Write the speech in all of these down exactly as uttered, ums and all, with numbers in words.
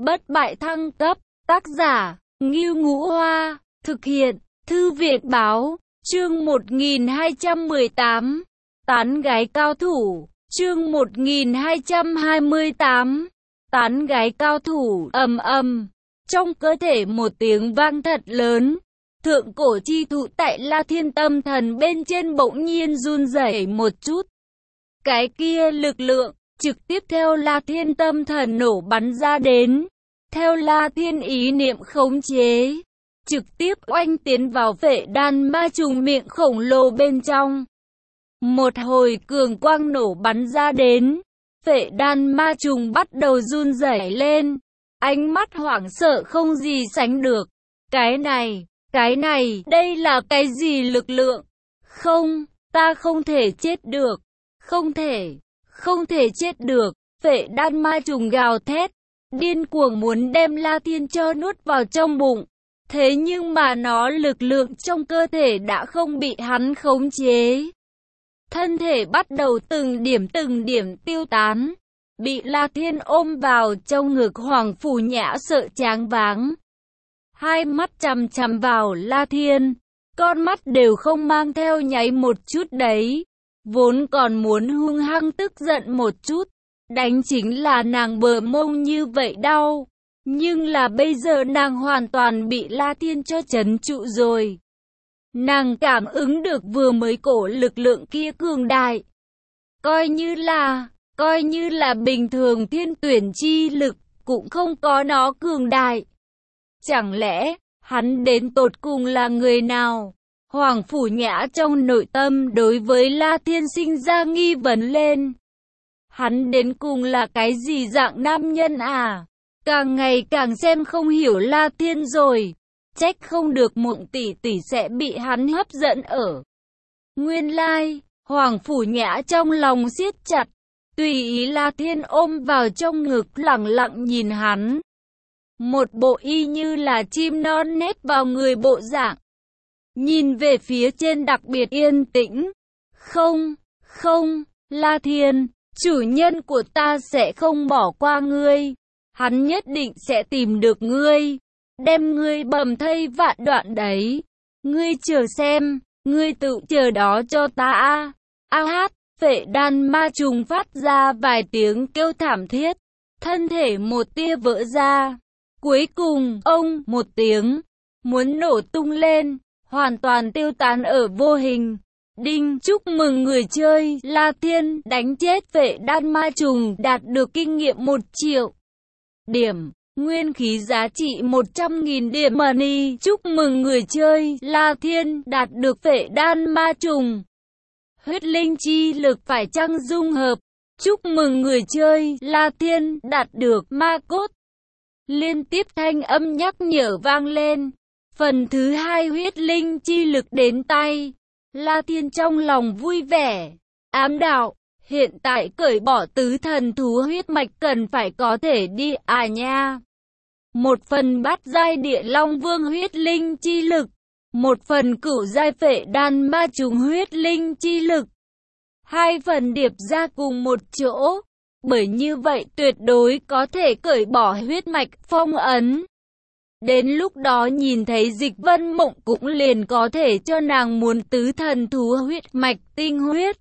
Bất bại thăng cấp, tác giả, Ngưu Ngũ Hoa, thực hiện, Thư viện Báo, chương một nghìn hai trăm mười tám, tán gái cao thủ, chương một nghìn hai trăm hai mươi tám, tán gái cao thủ, ầm ầm, trong cơ thể một tiếng vang thật lớn, thượng cổ chi thụ tại La Thiên Tâm Thần bên trên bỗng nhiên run rẩy một chút. Cái kia lực lượng, trực tiếp theo La Thiên Tâm Thần nổ bắn ra đến, theo La Thiên ý niệm khống chế, trực tiếp oanh tiến vào Phệ Đan Ma Trùng miệng khổng lồ bên trong. Một hồi cường quang nổ bắn ra đến, Phệ Đan Ma Trùng bắt đầu run rẩy lên, ánh mắt hoảng sợ không gì sánh được. Cái này, cái này, đây là cái gì lực lượng? Không, ta không thể chết được, không thể, không thể chết được. Phệ Đan Ma Trùng gào thét, điên cuồng muốn đem La Thiên cho nuốt vào trong bụng. Thế nhưng mà nó lực lượng trong cơ thể đã không bị hắn khống chế. Thân thể bắt đầu từng điểm từng điểm tiêu tán, bị La Thiên ôm vào trong ngực. Hoàng Phủ Nhã sợ choáng váng, hai mắt chằm chằm vào La Thiên, con mắt đều không mang theo nháy một chút đấy. Vốn còn muốn hung hăng tức giận một chút, đánh chính là nàng bờ mông như vậy đau. Nhưng là bây giờ nàng hoàn toàn bị La Thiên cho trấn trụ rồi. Nàng cảm ứng được vừa mới cổ lực lượng kia cường đại. Coi như là, coi như là bình thường thiên tuyển chi lực, cũng không có nó cường đại. Chẳng lẽ, hắn đến tột cùng là người nào? Hoàng Phủ Nhã trong nội tâm đối với La Thiên sinh ra nghi vấn lên. Hắn đến cùng là cái gì dạng nam nhân à? Càng ngày càng xem không hiểu La Thiên rồi. Trách không được Mộng tỷ tỷ sẽ bị hắn hấp dẫn ở. Nguyên lai, Hoàng Phủ Nhã trong lòng siết chặt, tùy ý La Thiên ôm vào trong ngực lẳng lặng nhìn hắn. Một bộ y như là chim non nép vào người bộ dạng. Nhìn về phía trên đặc biệt yên tĩnh. Không, không, La Thiên, chủ nhân của ta sẽ không bỏ qua ngươi. Hắn nhất định sẽ tìm được ngươi, đem ngươi bầm thây vạn đoạn đấy. Ngươi chờ xem, ngươi tự chờ đó cho ta a. A hát, Phệ Đan Ma Trùng phát ra vài tiếng kêu thảm thiết, thân thể một tia vỡ ra. Cuối cùng, ông, một tiếng, muốn nổ tung lên, hoàn toàn tiêu tán ở vô hình. Đinh, chúc mừng người chơi La Thiên đánh chết Phệ Đan Ma Trùng, đạt được kinh nghiệm một triệu điểm, nguyên khí giá trị một trăm nghìn điểm money. Chúc mừng người chơi La Thiên đạt được Phệ Đan Ma Trùng, huyết linh chi lực phải chăng dung hợp. Chúc mừng người chơi La Thiên đạt được ma cốt. Liên tiếp thanh âm nhắc nhở vang lên. Phần thứ hai huyết linh chi lực đến tay. La Thiên trong lòng vui vẻ, ám đạo, hiện tại cởi bỏ tứ thần thú huyết mạch cần phải có thể đi à nha. Một phần bát giai địa long vương huyết linh chi lực, một phần cửu giai Phệ Đan Ma Trùng huyết linh chi lực. Hai phần điệp ra cùng một chỗ, bởi như vậy tuyệt đối có thể cởi bỏ huyết mạch phong ấn. Đến lúc đó nhìn thấy Dịch Vân Mộng cũng liền có thể cho nàng muốn tứ thần thú huyết mạch tinh huyết.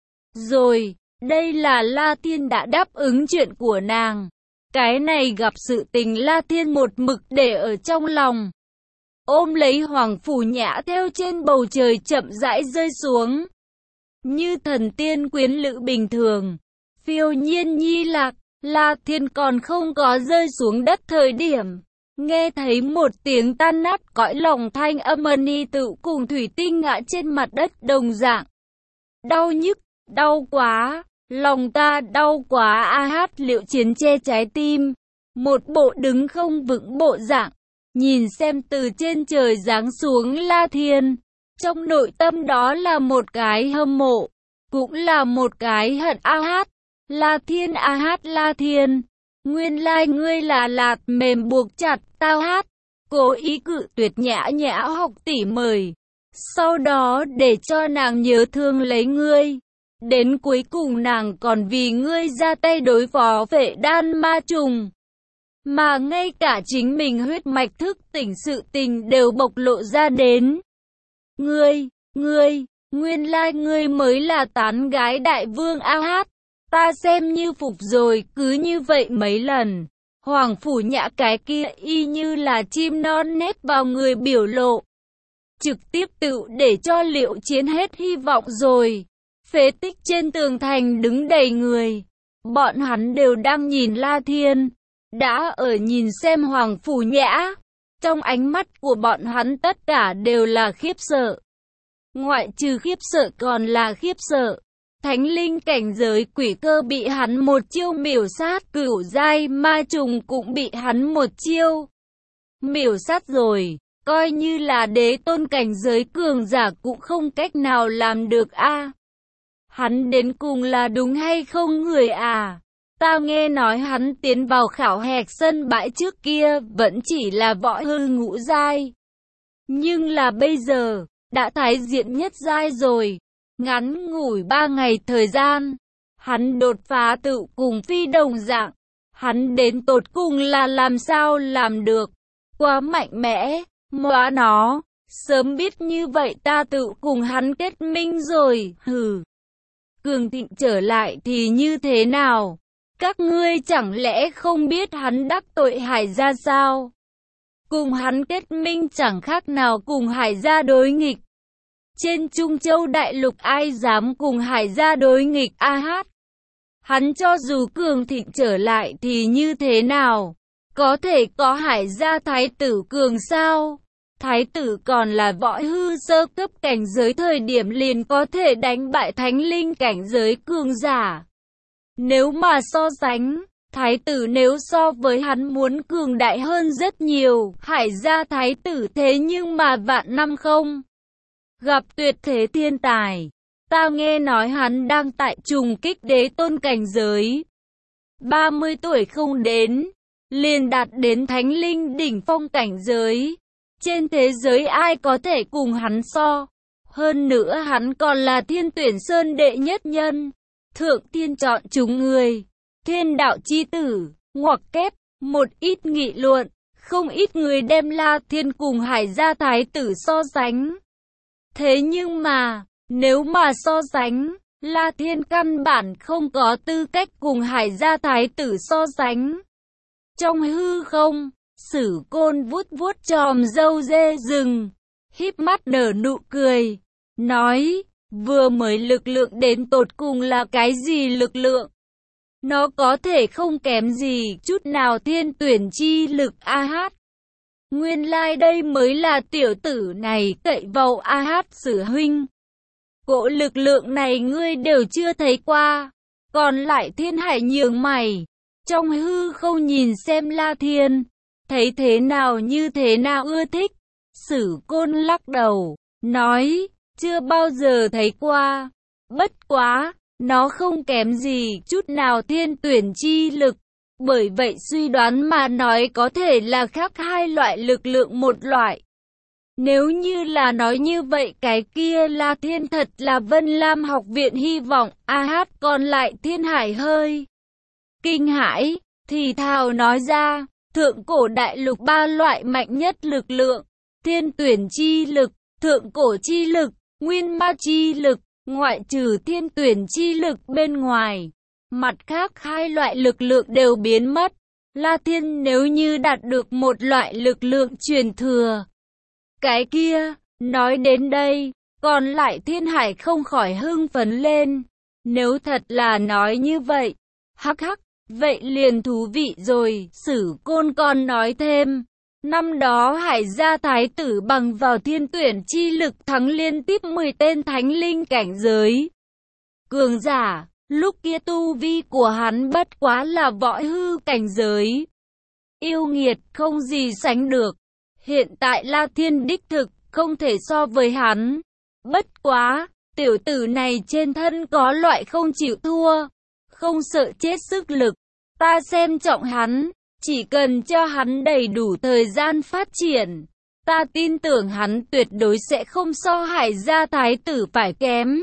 Rồi, đây là La Thiên đã đáp ứng chuyện của nàng. Cái này gặp sự tình La Thiên một mực để ở trong lòng. Ôm lấy Hoàng Phủ Nhã theo trên bầu trời chậm rãi rơi xuống. Như thần tiên quyến lữ bình thường, phiêu nhiên nhi lạc. La Thiên còn không có rơi xuống đất thời điểm, nghe thấy một tiếng tan nát cõi lòng thanh âm ni tự cùng thủy tinh ngã trên mặt đất đồng dạng. Đau nhức, đau quá, lòng ta đau quá a hát. Liệu Chiến che trái tim, một bộ đứng không vững bộ dạng, nhìn xem từ trên trời giáng xuống La Thiên, trong nội tâm đó là một cái hâm mộ, cũng là một cái hận a hát. La Thiên a hát, La Thiên, nguyên lai ngươi là lạt mềm buộc chặt tao hát. Cố ý cự tuyệt Nhã Nhã học tỷ mời, sau đó để cho nàng nhớ thương lấy ngươi. Đến cuối cùng nàng còn vì ngươi ra tay đối phó Phệ Đan Ma Trùng. mà ngay cả chính mình huyết mạch thức tỉnh sự tình đều bộc lộ ra đến. Ngươi, ngươi, nguyên lai ngươi mới là tán gái đại vương A Hát, ta xem như phục rồi, cứ như vậy mấy lần. Hoàng Phủ Nhã cái kia y như là chim non nép vào người biểu lộ. Trực tiếp tự để cho Liệu Chiến hết hy vọng rồi. Phế tích trên tường thành đứng đầy người. Bọn hắn đều đang nhìn La Thiên. Đã ở nhìn xem Hoàng Phủ Nhã. Trong ánh mắt của bọn hắn tất cả đều là khiếp sợ. Ngoại trừ khiếp sợ còn là khiếp sợ. Thánh linh cảnh giới quỷ cơ bị hắn một chiêu miểu sát, cửu giai ma trùng cũng bị hắn một chiêu miểu sát rồi. Coi như là đế tôn cảnh giới cường giả cũng không cách nào làm được a. À, hắn đến cùng là đúng hay không người à? Ta nghe nói hắn tiến vào khảo hạch sân bãi trước kia vẫn chỉ là võ hư ngũ giai. Nhưng là bây giờ, đã thái diện nhất giai rồi. Ngắn ngủi ba ngày thời gian, hắn đột phá tự cùng phi đồng dạng. Hắn đến tột cùng là làm sao làm được? Quá mạnh mẽ, móa nó. Sớm biết như vậy ta tự cùng hắn kết minh rồi, hừ. Cường Thịnh trở lại thì như thế nào? Các ngươi chẳng lẽ không biết hắn đắc tội Hải gia sao? Cùng hắn kết minh chẳng khác nào cùng Hải gia đối nghịch. Trên Trung Châu Đại Lục ai dám cùng Hải gia đối nghịch A Hát? Hắn cho dù cường thịnh trở lại thì như thế nào? Có thể có Hải gia thái tử cường sao? Thái tử còn là võ hư sơ cấp cảnh giới thời điểm liền có thể đánh bại thánh linh cảnh giới cường giả. Nếu mà so sánh, thái tử nếu so với hắn muốn cường đại hơn rất nhiều. Hải gia thái tử thế nhưng mà vạn năm không gặp tuyệt thế thiên tài. Ta nghe nói hắn đang tại trùng kích đế tôn cảnh giới. ba mươi tuổi không đến, liền đạt đến thánh linh đỉnh phong cảnh giới. Trên thế giới ai có thể cùng hắn so. Hơn nữa hắn còn là Thiên Tuyển Sơn đệ nhất nhân. Thượng tiên chọn chúng người. Thiên đạo chi tử, ngoặc kép, một ít nghị luận. Không ít người đem La Thiên cùng Hải gia thái tử so sánh. Thế nhưng mà, nếu mà so sánh, La Thiên căn bản không có tư cách cùng Hải gia thái tử so sánh. Trong hư không, Sử Côn vuốt vuốt chòm râu dê rừng, híp mắt nở nụ cười, nói, vừa mới lực lượng đến tột cùng là cái gì lực lượng? Nó có thể không kém gì chút nào thiên tuyển chi lực A Hát. Nguyên lai like đây mới là tiểu tử này cậy vào A Hát Sử huynh. Cỗ lực lượng này ngươi đều chưa thấy qua. Còn lại Thiên Hải nhướng mày, trong hư không nhìn xem La Thiên, thấy thế nào như thế nào ưa thích. Sử Côn lắc đầu, nói, chưa bao giờ thấy qua. Bất quá, nó không kém gì chút nào thiên tuyển chi lực. Bởi vậy suy đoán mà nói có thể là khác hai loại lực lượng một loại. Nếu như là nói như vậy cái kia La Thiên thật là Vân Lam học viện hy vọng. A Hát còn lại Thiên Hải hơi kinh hãi, thì thào nói ra, thượng cổ đại lục ba loại mạnh nhất lực lượng, thiên tuyển chi lực, thượng cổ chi lực, nguyên ma chi lực, ngoại trừ thiên tuyển chi lực bên ngoài. Mặt khác hai loại lực lượng đều biến mất. La Thiên nếu như đạt được một loại lực lượng truyền thừa, cái kia, nói đến đây, còn lại Thiên Hải không khỏi hưng phấn lên. Nếu thật là nói như vậy, hắc hắc, vậy liền thú vị rồi. Sử Côn còn nói thêm, năm đó Hải gia thái tử bằng vào thiên tuyển chi lực thắng liên tiếp mười tên thánh linh cảnh giới cường giả. Lúc kia tu vi của hắn bất quá là võ hư cảnh giới. Yêu nghiệt không gì sánh được. Hiện tại La Thiên đích thực không thể so với hắn. Bất quá, tiểu tử này trên thân có loại không chịu thua, không sợ chết sức lực. Ta xem trọng hắn, chỉ cần cho hắn đầy đủ thời gian phát triển. Ta tin tưởng hắn tuyệt đối sẽ không so Hải gia thái tử phải kém.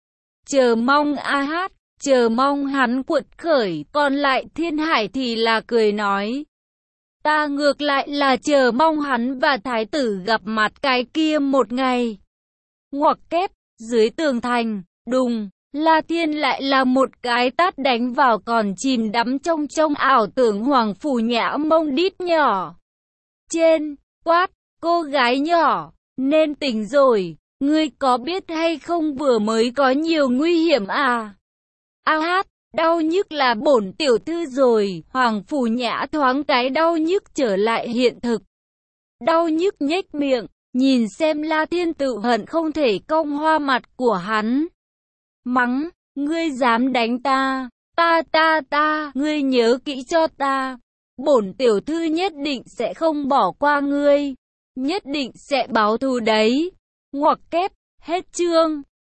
Chờ mong A Hát. Chờ mong hắn cuột khởi, còn lại Thiên Hải thì là cười nói. Ta ngược lại là chờ mong hắn và thái tử gặp mặt cái kia một ngày. Ngoặc kép, dưới tường thành, đùng, La Thiên lại là một cái tát đánh vào còn chìm đắm trong trong ảo tưởng Hoàng Phủ Nhã Mông đít nhỏ. Trên, quát, cô gái nhỏ, nên tỉnh rồi, ngươi có biết hay không vừa mới có nhiều nguy hiểm à? A hát, đau nhức là bổn tiểu thư rồi, Hoàng Phủ Nhã thoáng cái đau nhức trở lại hiện thực. Đau nhức nhếch miệng, nhìn xem La Thiên tự hận không thể cong hoa mặt của hắn. Mắng, ngươi dám đánh ta, ta ta ta, ngươi nhớ kỹ cho ta. Bổn tiểu thư nhất định sẽ không bỏ qua ngươi, nhất định sẽ báo thù đấy. Ngoặc kép, hết chương.